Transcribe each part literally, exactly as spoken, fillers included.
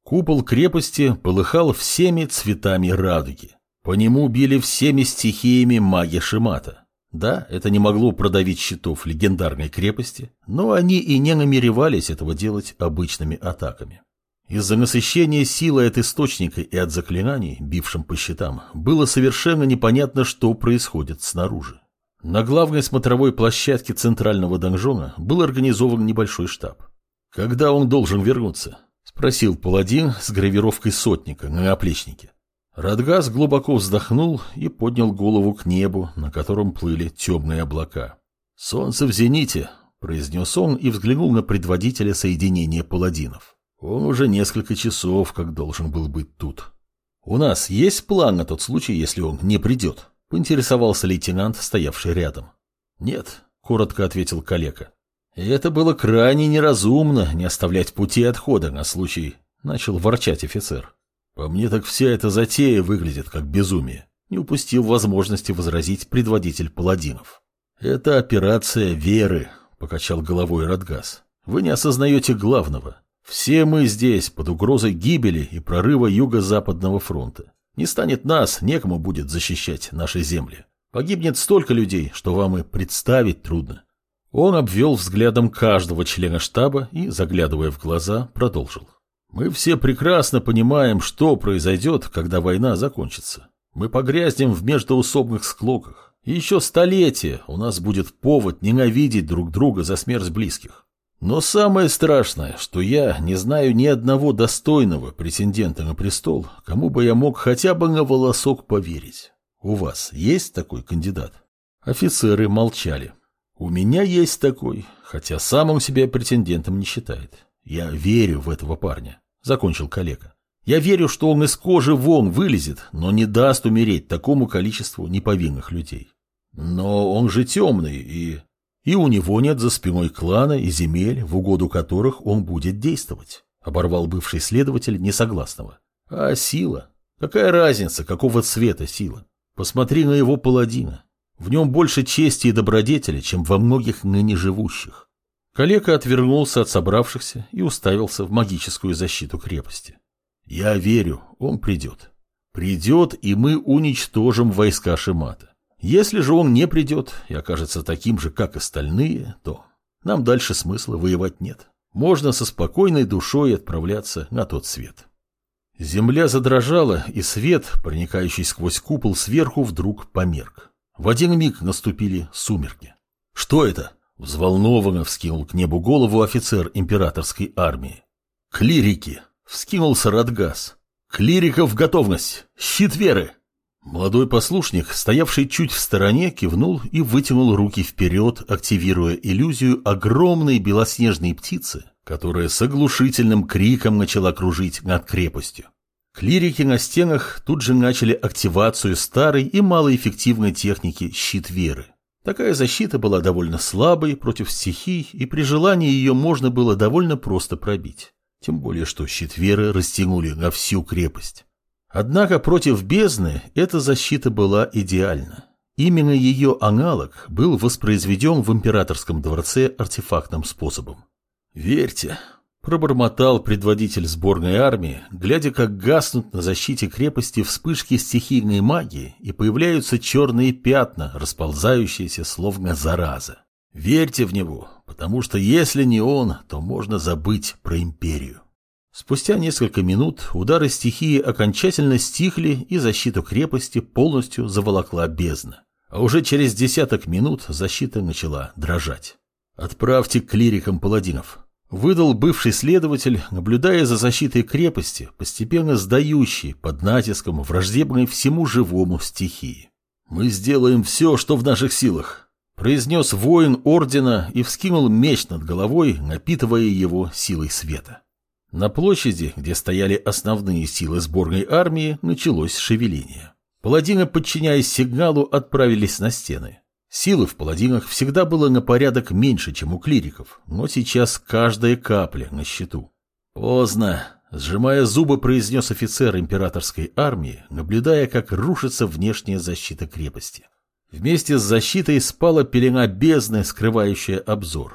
Купол крепости полыхал всеми цветами радуги. По нему били всеми стихиями маги Шимата. Да, это не могло продавить щитов легендарной крепости, но они и не намеревались этого делать обычными атаками. Из-за насыщения силой от источника и от заклинаний, бившим по щитам, было совершенно непонятно, что происходит снаружи. На главной смотровой площадке центрального донжона был организован небольшой штаб. «Когда он должен вернуться?» – спросил паладин с гравировкой сотника на наплечнике. Радгас глубоко вздохнул и поднял голову к небу, на котором плыли темные облака. «Солнце в зените», – произнес он и взглянул на предводителя соединения паладинов. «Он уже несколько часов как должен был быть тут». «У нас есть план на тот случай, если он не придет?» – поинтересовался лейтенант, стоявший рядом. «Нет», – коротко ответил калека. «И это было крайне неразумно не оставлять пути отхода на случай», – начал ворчать офицер. «По мне так вся эта затея выглядит как безумие», – не упустил возможности возразить предводитель паладинов. «Это операция веры», – покачал головой Радгас. «Вы не осознаете главного. Все мы здесь под угрозой гибели и прорыва Юго-Западного фронта. Не станет нас, некому будет защищать наши земли. Погибнет столько людей, что вам и представить трудно». Он обвел взглядом каждого члена штаба и, заглядывая в глаза, продолжил. «Мы все прекрасно понимаем, что произойдет, когда война закончится. Мы погрязнем в междоусобных склоках. И еще столетия у нас будет повод ненавидеть друг друга за смерть близких. Но самое страшное, что я не знаю ни одного достойного претендента на престол, кому бы я мог хотя бы на волосок поверить. У вас есть такой кандидат?» Офицеры молчали. «У меня есть такой, хотя сам он себя претендентом не считает. Я верю в этого парня», — закончил калека. «Я верю, что он из кожи вон вылезет, но не даст умереть такому количеству неповинных людей. Но он же темный, и... и у него нет за спиной клана и земель, в угоду которых он будет действовать», — оборвал бывший следователь несогласного. «А сила? Какая разница, какого цвета сила? Посмотри на его паладина. В нем больше чести и добродетели, чем во многих ныне живущих». Калека отвернулся от собравшихся и уставился в магическую защиту крепости. «Я верю, он придет. Придет, и мы уничтожим войска Шимата. Если же он не придет и окажется таким же, как остальные, то нам дальше смысла воевать нет. Можно со спокойной душой отправляться на тот свет». Земля задрожала, и свет, проникающий сквозь купол сверху, вдруг померк. В один миг наступили сумерки. «Что это?» — взволнованно вскинул к небу голову офицер императорской армии. «Клирики!» — вскинулся Радгас. «Клириков в готовность! Щит веры!» Молодой послушник, стоявший чуть в стороне, кивнул и вытянул руки вперед, активируя иллюзию огромной белоснежной птицы, которая с оглушительным криком начала кружить над крепостью. Клирики на стенах тут же начали активацию старой и малоэффективной техники «Щит веры». Такая защита была довольно слабой против стихий, и при желании ее можно было довольно просто пробить. Тем более, что щит веры растянули на всю крепость. Однако против бездны эта защита была идеальна. Именно ее аналог был воспроизведен в императорском дворце артефактным способом. «Верьте», — пробормотал предводитель сборной армии, глядя, как гаснут на защите крепости вспышки стихийной магии и появляются черные пятна, расползающиеся словно зараза. «Верьте в него, потому что если не он, то можно забыть про империю». Спустя несколько минут удары стихии окончательно стихли, и защиту крепости полностью заволокла бездна. А уже через десяток минут защита начала дрожать. «Отправьте к клирикам паладинов», — выдал бывший следователь, наблюдая за защитой крепости, постепенно сдающей под натиском враждебной всему живому стихии. «Мы сделаем все, что в наших силах», — произнес воин ордена и вскинул меч над головой, напитывая его силой света. На площади, где стояли основные силы сборной армии, началось шевеление. Паладины, подчиняясь сигналу, отправились на стены. Силы в паладинах всегда было на порядок меньше, чем у клириков, но сейчас каждая капля на счету. «Поздно», — сжимая зубы, произнес офицер императорской армии, наблюдая, как рушится внешняя защита крепости. Вместе с защитой спала пелена бездны, скрывающая обзор.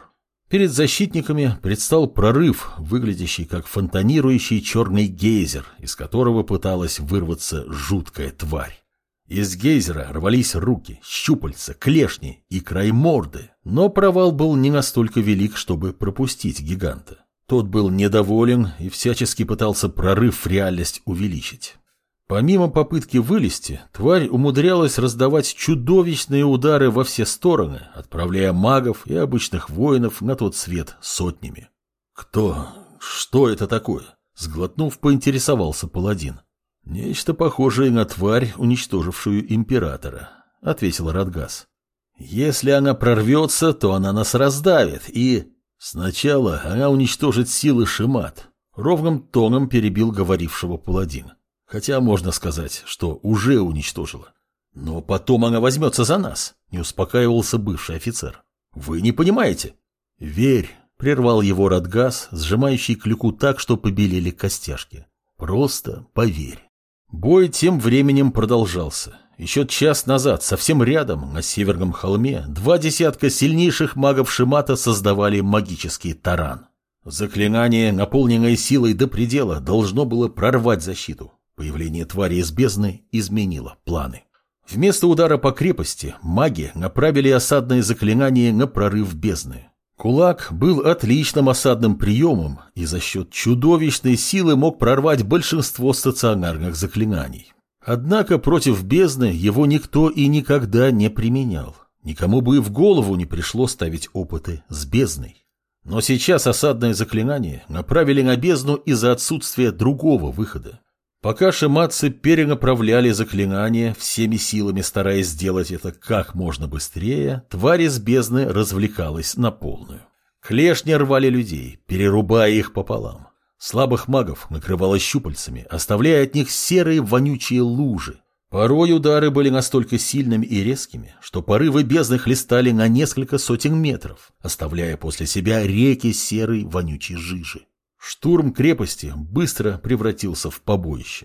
Перед защитниками предстал прорыв, выглядящий как фонтанирующий черный гейзер, из которого пыталась вырваться жуткая тварь. Из гейзера рвались руки, щупальца, клешни и край морды, но провал был не настолько велик, чтобы пропустить гиганта. Тот был недоволен и всячески пытался прорыв в реальность увеличить. Помимо попытки вылезти, тварь умудрялась раздавать чудовищные удары во все стороны, отправляя магов и обычных воинов на тот свет сотнями. «Кто? Что это такое?» — сглотнув, поинтересовался паладин. «Нечто похожее на тварь, уничтожившую императора», — ответил Радгас. «Если она прорвется, то она нас раздавит, и...» «Сначала она уничтожит силы Шимат», — ровным тоном перебил говорившего паладин. «Хотя можно сказать, что уже уничтожила. Но потом она возьмется за нас», — не успокаивался бывший офицер. «Вы не понимаете». «Верь», — прервал его Радгас, сжимающий клюку так, что побелели костяшки. «Просто поверь». Бой тем временем продолжался. Еще час назад, совсем рядом, на северном холме, два десятка сильнейших магов Шимата создавали магический таран. Заклинание, наполненное силой до предела, должно было прорвать защиту. Появление твари из бездны изменило планы. Вместо удара по крепости маги направили осадное заклинание на прорыв бездны. Кулак был отличным осадным приемом и за счет чудовищной силы мог прорвать большинство стационарных заклинаний. Однако против бездны его никто и никогда не применял. Никому бы и в голову не пришло ставить опыты с бездной. Но сейчас осадное заклинание направили на бездну из-за отсутствия другого выхода. Пока шиматцы перенаправляли заклинания, всеми силами стараясь сделать это как можно быстрее, тварь из бездны развлекалась на полную. Клешни рвали людей, перерубая их пополам. Слабых магов накрывало щупальцами, оставляя от них серые вонючие лужи. Порой удары были настолько сильными и резкими, что порывы бездны хлестали на несколько сотен метров, оставляя после себя реки серой вонючей жижи. Штурм крепости быстро превратился в побоище.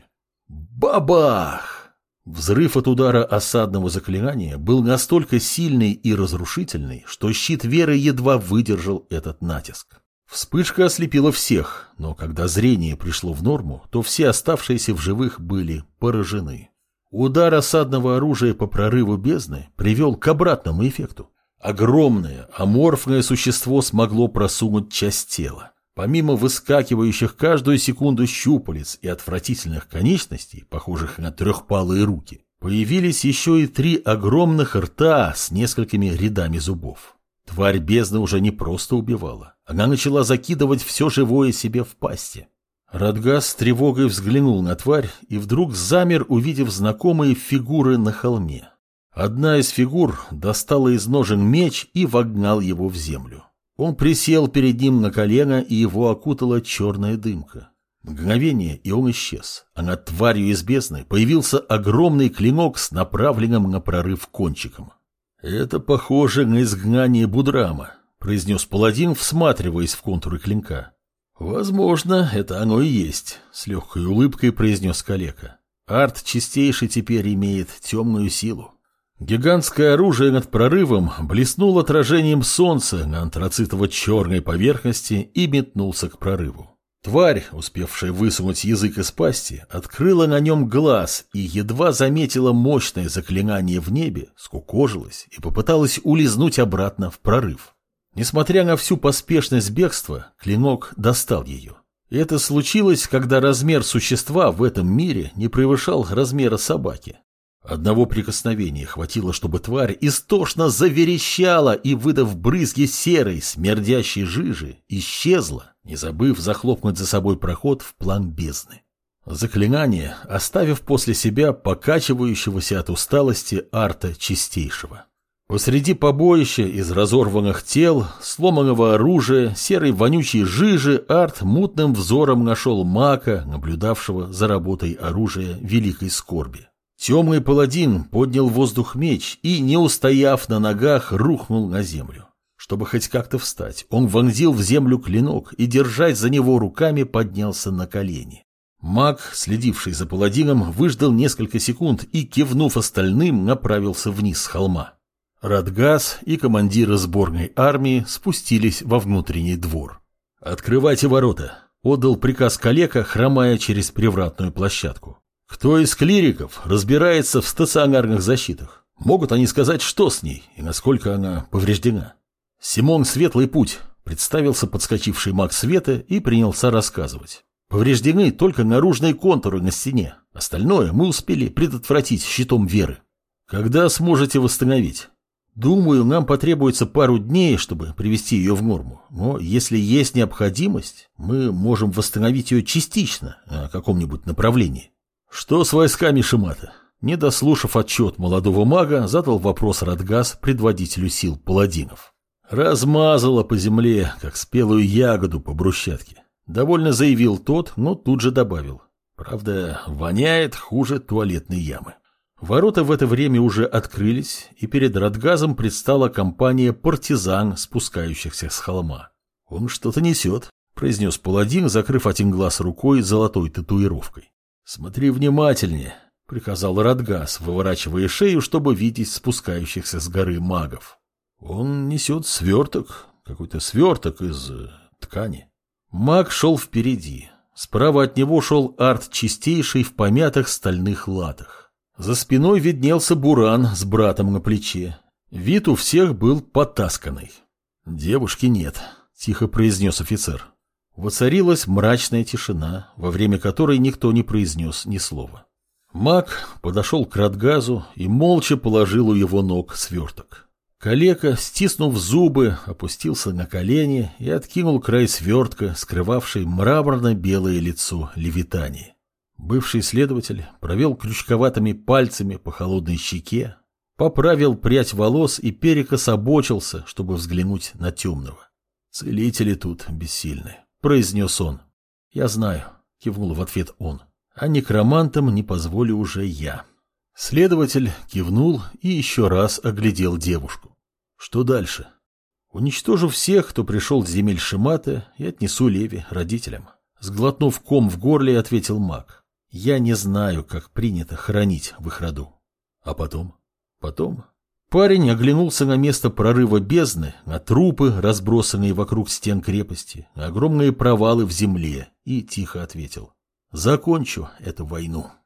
Бабах! Взрыв от удара осадного заклинания был настолько сильный и разрушительный, что щит Веры едва выдержал этот натиск. Вспышка ослепила всех, но когда зрение пришло в норму, то все оставшиеся в живых были поражены. Удар осадного оружия по прорыву бездны привел к обратному эффекту. Огромное, аморфное существо смогло просунуть часть тела. Помимо выскакивающих каждую секунду щупалец и отвратительных конечностей, похожих на трехпалые руки, появились еще и три огромных рта с несколькими рядами зубов. Тварь бездны уже не просто убивала, она начала закидывать все живое себе в пасти. Радгас с тревогой взглянул на тварь и вдруг замер, увидев знакомые фигуры на холме. Одна из фигур достала из ножен меч и вогнал его в землю. Он присел перед ним на колено, и его окутала черная дымка. Мгновение, и он исчез, а над тварью из бездны появился огромный клинок с направленным на прорыв кончиком. «Это похоже на изгнание Будрама», — произнес паладин, всматриваясь в контуры клинка. «Возможно, это оно и есть», — с легкой улыбкой произнес калека. «Арт чистейший теперь имеет темную силу». Гигантское оружие над прорывом блеснуло отражением солнца на антрацитово-черной поверхности и метнулся к прорыву. Тварь, успевшая высунуть язык из пасти, открыла на нем глаз и едва заметила мощное заклинание в небе, скукожилась и попыталась улизнуть обратно в прорыв. Несмотря на всю поспешность бегства, клинок достал ее. Это случилось, когда размер существа в этом мире не превышал размера собаки. Одного прикосновения хватило, чтобы тварь истошно заверещала и, выдав брызги серой, смердящей жижи, исчезла, не забыв захлопнуть за собой проход в план бездны. Заклинание, оставив после себя покачивающегося от усталости арта чистейшего. Посреди побоища из разорванных тел, сломанного оружия, серой вонючей жижи арт мутным взором нашел мака, наблюдавшего за работой оружия великой скорби. Темный паладин поднял в воздух меч и, не устояв на ногах, рухнул на землю. Чтобы хоть как-то встать, он вонзил в землю клинок и, держась за него руками, поднялся на колени. Маг, следивший за паладином, выждал несколько секунд и, кивнув остальным, направился вниз с холма. Радгас и командиры сборной армии спустились во внутренний двор. «Открывайте ворота», — отдал приказ калека, хромая через привратную площадку. «Кто из клириков разбирается в стационарных защитах? Могут они сказать, что с ней и насколько она повреждена?» «Симон Светлый Путь», — представился подскочивший маг света и принялся рассказывать. «Повреждены только наружные контуры на стене. Остальное мы успели предотвратить щитом веры». «Когда сможете восстановить?» «Думаю, нам потребуется пару дней, чтобы привести ее в норму. Но если есть необходимость, мы можем восстановить ее частично на каком-нибудь направлении». «Что с войсками Шимата?» Не дослушав отчет молодого мага, задал вопрос Радгас предводителю сил паладинов. «Размазало по земле, как спелую ягоду по брусчатке», — довольно заявил тот, но тут же добавил. «Правда, воняет хуже туалетной ямы». Ворота в это время уже открылись, и перед Радгазом предстала компания партизан, спускающихся с холма. «Он что-то несет», — произнес паладин, закрыв один глаз рукой с золотой татуировкой. «Смотри внимательнее», — приказал Радгаз, выворачивая шею, чтобы видеть спускающихся с горы магов. «Он несет сверток, какой-то сверток из э, ткани». Маг шел впереди. Справа от него шел Арт Чистейший в помятых стальных латах. За спиной виднелся Буран с братом на плече. Вид у всех был потасканный. «Девушки нет», — тихо произнес офицер. Воцарилась мрачная тишина, во время которой никто не произнес ни слова. Маг подошел к Радгазу и молча положил у его ног сверток. Калека, стиснув зубы, опустился на колени и откинул край свертка, скрывавший мраморно-белое лицо Левитании. Бывший следователь провел крючковатыми пальцами по холодной щеке, поправил прядь волос и перекособочился, чтобы взглянуть на темного. «Целители тут бессильны», — произнес он. «Я знаю», — кивнул в ответ он, — «а некромантам не позволю уже я». Следователь кивнул и еще раз оглядел девушку. «Что дальше?» «Уничтожу всех, кто пришел с земель Шимата, и отнесу Леви родителям». Сглотнув ком в горле, ответил маг. «Я не знаю, как принято хоронить в их роду». «А потом?» «Потом?» Парень оглянулся на место прорыва бездны, на трупы, разбросанные вокруг стен крепости, на огромные провалы в земле, и тихо ответил. «Закончу эту войну».